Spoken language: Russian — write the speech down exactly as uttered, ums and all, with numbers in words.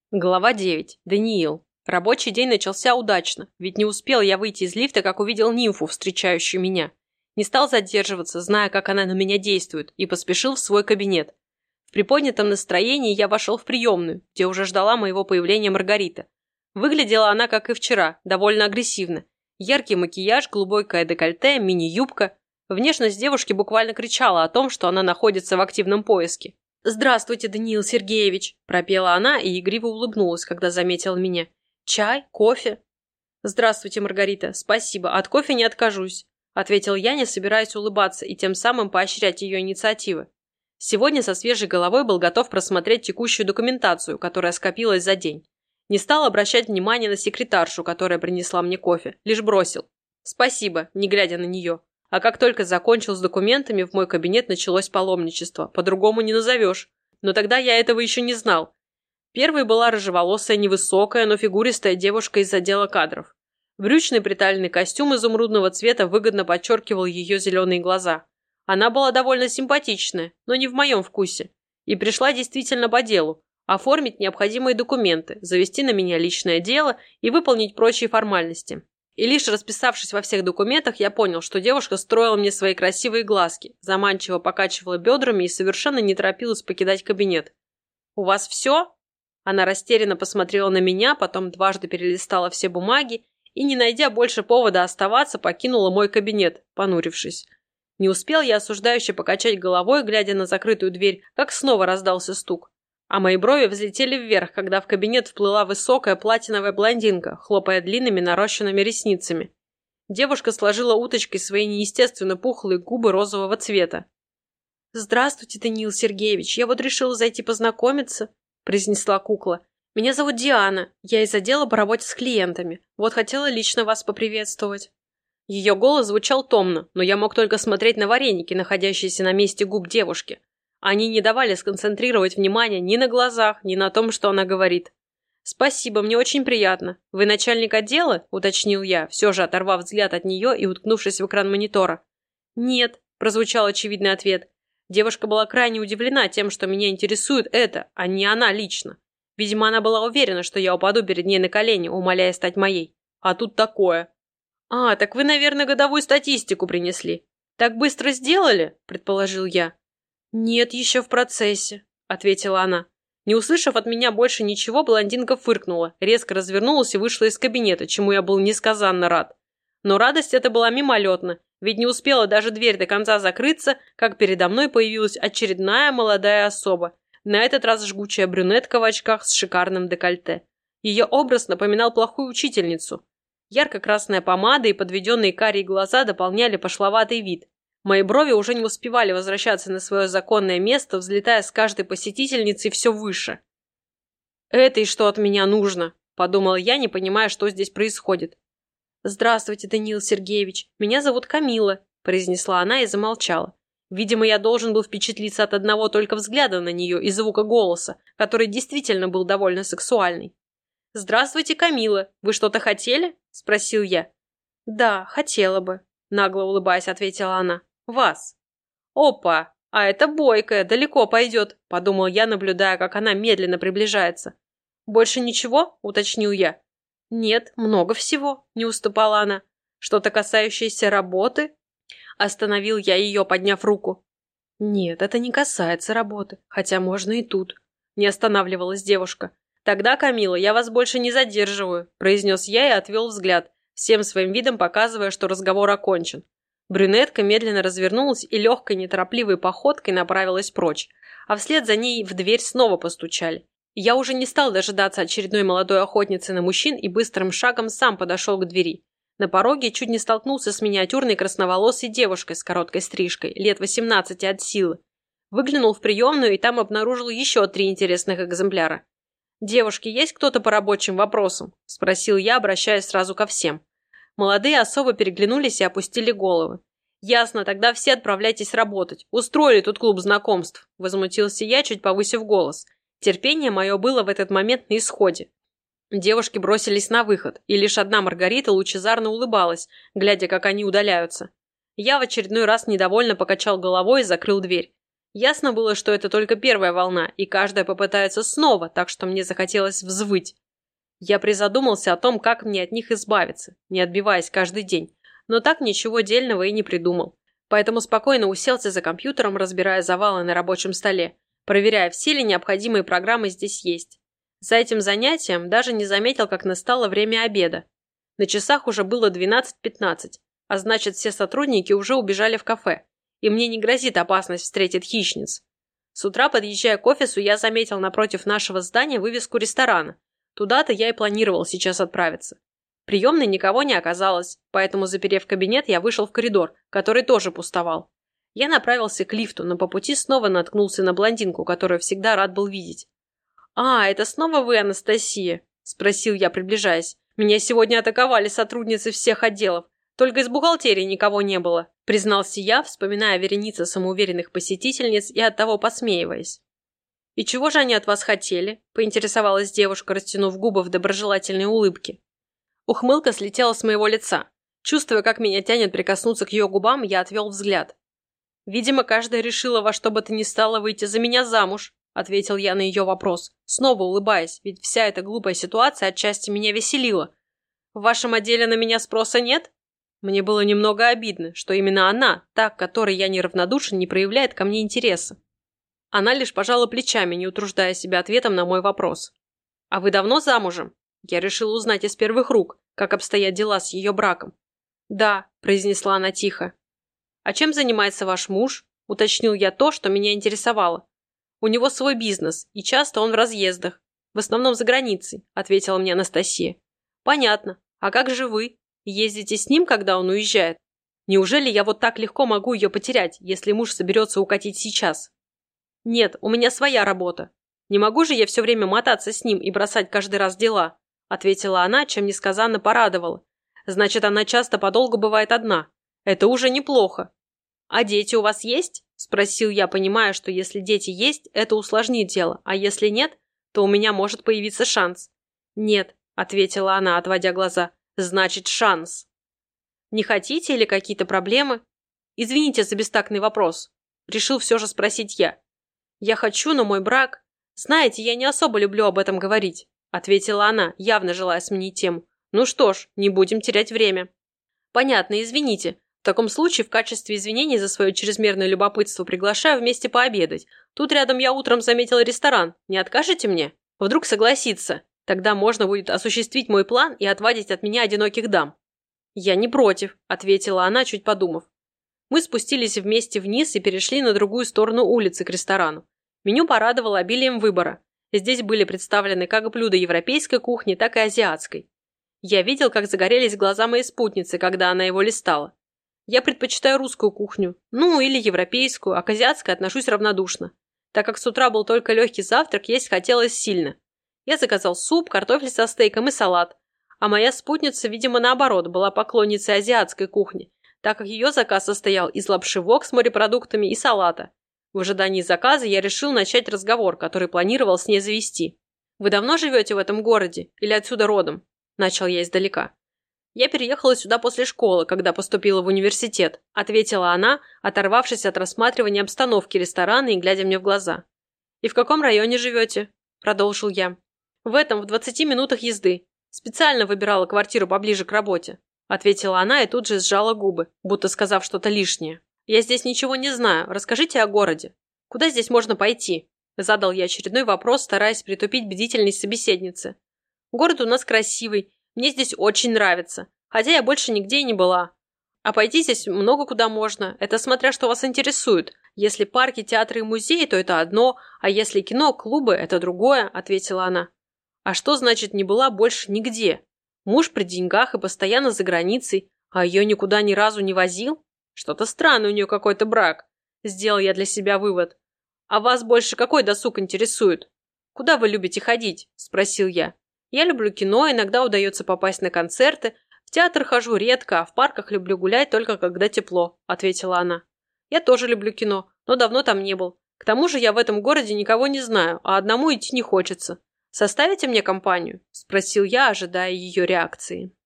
Глава девять. Даниил. Рабочий день начался удачно, ведь не успел я выйти из лифта, как увидел нимфу, встречающую меня. Не стал задерживаться, зная, как она на меня действует, и поспешил в свой кабинет. В приподнятом настроении я вошел в приемную, где уже ждала моего появления Маргарита. Выглядела она, как и вчера, довольно агрессивно. Яркий макияж, глубокое декольте, мини-юбка. Внешность девушки буквально кричала о том, что она находится в активном поиске. «Здравствуйте, Даниил Сергеевич!» – пропела она и игриво улыбнулась, когда заметила меня. «Чай? Кофе?» «Здравствуйте, Маргарита. Спасибо. От кофе не откажусь», – ответил я, не собираясь улыбаться и тем самым поощрять ее инициативы. Сегодня со свежей головой был готов просмотреть текущую документацию, которая скопилась за день. Не стал обращать внимания на секретаршу, которая принесла мне кофе, лишь бросил. «Спасибо», не глядя на нее. А как только закончил с документами, в мой кабинет началось паломничество. По-другому не назовешь. Но тогда я этого еще не знал. Первой была рыжеволосая, невысокая, но фигуристая девушка из отдела кадров. Брючный приталенный костюм изумрудного цвета выгодно подчеркивал ее зеленые глаза. Она была довольно симпатичная, но не в моем вкусе. И пришла действительно по делу. Оформить необходимые документы, завести на меня личное дело и выполнить прочие формальности. И лишь расписавшись во всех документах, я понял, что девушка строила мне свои красивые глазки, заманчиво покачивала бедрами и совершенно не торопилась покидать кабинет. «У вас все?» Она растерянно посмотрела на меня, потом дважды перелистала все бумаги и, не найдя больше повода оставаться, покинула мой кабинет, понурившись. Не успел я осуждающе покачать головой, глядя на закрытую дверь, как снова раздался стук. А мои брови взлетели вверх, когда в кабинет вплыла высокая платиновая блондинка, хлопая длинными нарощенными ресницами. Девушка сложила уточкой свои неестественно пухлые губы розового цвета. «Здравствуйте, Даниил Сергеевич, я вот решила зайти познакомиться», – произнесла кукла. «Меня зовут Диана, я из отдела по работе с клиентами. Вот хотела лично вас поприветствовать». Ее голос звучал томно, но я мог только смотреть на вареники, находящиеся на месте губ девушки. Они не давали сконцентрировать внимание ни на глазах, ни на том, что она говорит. «Спасибо, мне очень приятно. Вы начальник отдела?» – уточнил я, все же оторвав взгляд от нее и уткнувшись в экран монитора. «Нет», – прозвучал очевидный ответ. Девушка была крайне удивлена тем, что меня интересует это, а не она лично. Видимо, она была уверена, что я упаду перед ней на колени, умоляя стать моей. А тут такое. «А, так вы, наверное, годовую статистику принесли. Так быстро сделали?» – предположил я. «Нет, еще в процессе», — ответила она. Не услышав от меня больше ничего, блондинка фыркнула, резко развернулась и вышла из кабинета, чему я был несказанно рад. Но радость эта была мимолетна, ведь не успела даже дверь до конца закрыться, как передо мной появилась очередная молодая особа, на этот раз жгучая брюнетка в очках с шикарным декольте. Ее образ напоминал плохую учительницу. Ярко-красная помада и подведенные карие глаза дополняли пошловатый вид. Мои брови уже не успевали возвращаться на свое законное место, взлетая с каждой посетительницей все выше. «Этой что от меня нужно?» – подумал я, не понимая, что здесь происходит. «Здравствуйте, Даниил Сергеевич. Меня зовут Камила», – произнесла она и замолчала. Видимо, я должен был впечатлиться от одного только взгляда на нее и звука голоса, который действительно был довольно сексуальный. «Здравствуйте, Камила. Вы что-то хотели?» – спросил я. «Да, хотела бы», – нагло улыбаясь, ответила она. «Вас». «Опа! А это бойкая, далеко пойдет», – подумал я, наблюдая, как она медленно приближается. «Больше ничего?» – уточнил я. «Нет, много всего», – не уступала она. «Что-то касающееся работы?» Остановил я ее, подняв руку. «Нет, это не касается работы, хотя можно и тут», – не останавливалась девушка. «Тогда, Камила, я вас больше не задерживаю», – произнес я и отвел взгляд, всем своим видом показывая, что разговор окончен. Брюнетка медленно развернулась и легкой, неторопливой походкой направилась прочь, а вслед за ней в дверь снова постучали. Я уже не стал дожидаться очередной молодой охотницы на мужчин и быстрым шагом сам подошел к двери. На пороге чуть не столкнулся с миниатюрной красноволосой девушкой с короткой стрижкой, лет восемнадцати от силы. Выглянул в приемную и там обнаружил еще три интересных экземпляра. «Девушки, есть кто-то по рабочим вопросам?» – спросил я, обращаясь сразу ко всем. Молодые особо переглянулись и опустили головы. «Ясно, тогда все отправляйтесь работать. Устроили тут клуб знакомств», – возмутился я, чуть повысив голос. Терпение мое было в этот момент на исходе. Девушки бросились на выход, и лишь одна Маргарита лучезарно улыбалась, глядя, как они удаляются. Я в очередной раз недовольно покачал головой и закрыл дверь. Ясно было, что это только первая волна, и каждая попытается снова, так что мне захотелось взвыть. Я призадумался о том, как мне от них избавиться, не отбиваясь каждый день, но так ничего дельного и не придумал. Поэтому спокойно уселся за компьютером, разбирая завалы на рабочем столе, проверяя, все ли необходимые программы здесь есть. За этим занятием даже не заметил, как настало время обеда. На часах уже было двенадцать пятнадцать, а значит, все сотрудники уже убежали в кафе, и мне не грозит опасность встретить хищниц. С утра, подъезжая к офису, я заметил напротив нашего здания вывеску ресторана. Туда-то я и планировал сейчас отправиться. В приемной никого не оказалось, поэтому, заперев кабинет, я вышел в коридор, который тоже пустовал. Я направился к лифту, но по пути снова наткнулся на блондинку, которую всегда рад был видеть. «А, это снова вы, Анастасия?» – спросил я, приближаясь. «Меня сегодня атаковали сотрудницы всех отделов. Только из бухгалтерии никого не было», – признался я, вспоминая вереницы самоуверенных посетительниц и оттого посмеиваясь. «И чего же они от вас хотели?» – поинтересовалась девушка, растянув губы в доброжелательной улыбке. Ухмылка слетела с моего лица. Чувствуя, как меня тянет прикоснуться к ее губам, я отвел взгляд. «Видимо, каждая решила во что бы то ни стало выйти за меня замуж», – ответил я на ее вопрос, снова улыбаясь, ведь вся эта глупая ситуация отчасти меня веселила. «В вашем отделе на меня спроса нет?» Мне было немного обидно, что именно она, та, к которой я неравнодушен, не проявляет ко мне интереса. Она лишь пожала плечами, не утруждая себя ответом на мой вопрос. «А вы давно замужем?» Я решила узнать из первых рук, как обстоят дела с ее браком. «Да», – произнесла она тихо. «А чем занимается ваш муж?» – уточнил я то, что меня интересовало. «У него свой бизнес, и часто он в разъездах. В основном за границей», – ответила мне Анастасия. «Понятно. А как же вы? Ездите с ним, когда он уезжает? Неужели я вот так легко могу ее потерять, если муж соберется укатить сейчас?» «Нет, у меня своя работа. Не могу же я все время мотаться с ним и бросать каждый раз дела», – ответила она, чем несказанно порадовала. «Значит, она часто подолгу бывает одна. Это уже неплохо». «А дети у вас есть?» – спросил я, понимая, что если дети есть, это усложнит дело, а если нет, то у меня может появиться шанс. «Нет», – ответила она, отводя глаза. «Значит, шанс». «Не хотите или какие-то проблемы?» «Извините за бестактный вопрос», – решил все же спросить я. «Я хочу, но мой брак...» «Знаете, я не особо люблю об этом говорить», – ответила она, явно желая сменить тему. «Ну что ж, не будем терять время». «Понятно, извините. В таком случае в качестве извинений за свое чрезмерное любопытство приглашаю вместе пообедать. Тут рядом я утром заметила ресторан. Не откажете мне? Вдруг согласится. Тогда можно будет осуществить мой план и отвадить от меня одиноких дам». «Я не против», – ответила она, чуть подумав. Мы спустились вместе вниз и перешли на другую сторону улицы к ресторану. Меню порадовало обилием выбора. Здесь были представлены как блюда европейской кухни, так и азиатской. Я видел, как загорелись глаза моей спутницы, когда она его листала. Я предпочитаю русскую кухню, ну или европейскую, а к азиатской отношусь равнодушно. Так как с утра был только легкий завтрак, есть хотелось сильно. Я заказал суп, картофель со стейком и салат. А моя спутница, видимо, наоборот, была поклонницей азиатской кухни, так как ее заказ состоял из лапши вок с морепродуктами и салата. В ожидании заказа я решил начать разговор, который планировал с ней завести. «Вы давно живете в этом городе? Или отсюда родом?» Начал я издалека. «Я переехала сюда после школы, когда поступила в университет», ответила она, оторвавшись от рассматривания обстановки ресторана и глядя мне в глаза. «И в каком районе живете?» Продолжил я. «В этом, в двадцати минутах езды. Специально выбирала квартиру поближе к работе», ответила она и тут же сжала губы, будто сказав что-то лишнее. «Я здесь ничего не знаю. Расскажите о городе. Куда здесь можно пойти?» Задал я очередной вопрос, стараясь притупить бдительность собеседницы. «Город у нас красивый. Мне здесь очень нравится. Хотя я больше нигде и не была. А пойти здесь много куда можно. Это смотря что вас интересует. Если парки, театры и музеи, то это одно, а если кино, клубы – это другое», – ответила она. «А что значит не была больше нигде? Муж при деньгах и постоянно за границей, а ее никуда ни разу не возил? Что-то странный у нее какой-то брак», – сделал я для себя вывод. «А вас больше какой досуг интересует? Куда вы любите ходить?» – спросил я. «Я люблю кино, иногда удается попасть на концерты. В театр хожу редко, а в парках люблю гулять только когда тепло», – ответила она. «Я тоже люблю кино, но давно там не был. К тому же я в этом городе никого не знаю, а одному идти не хочется. Составите мне компанию?» – спросил я, ожидая ее реакции.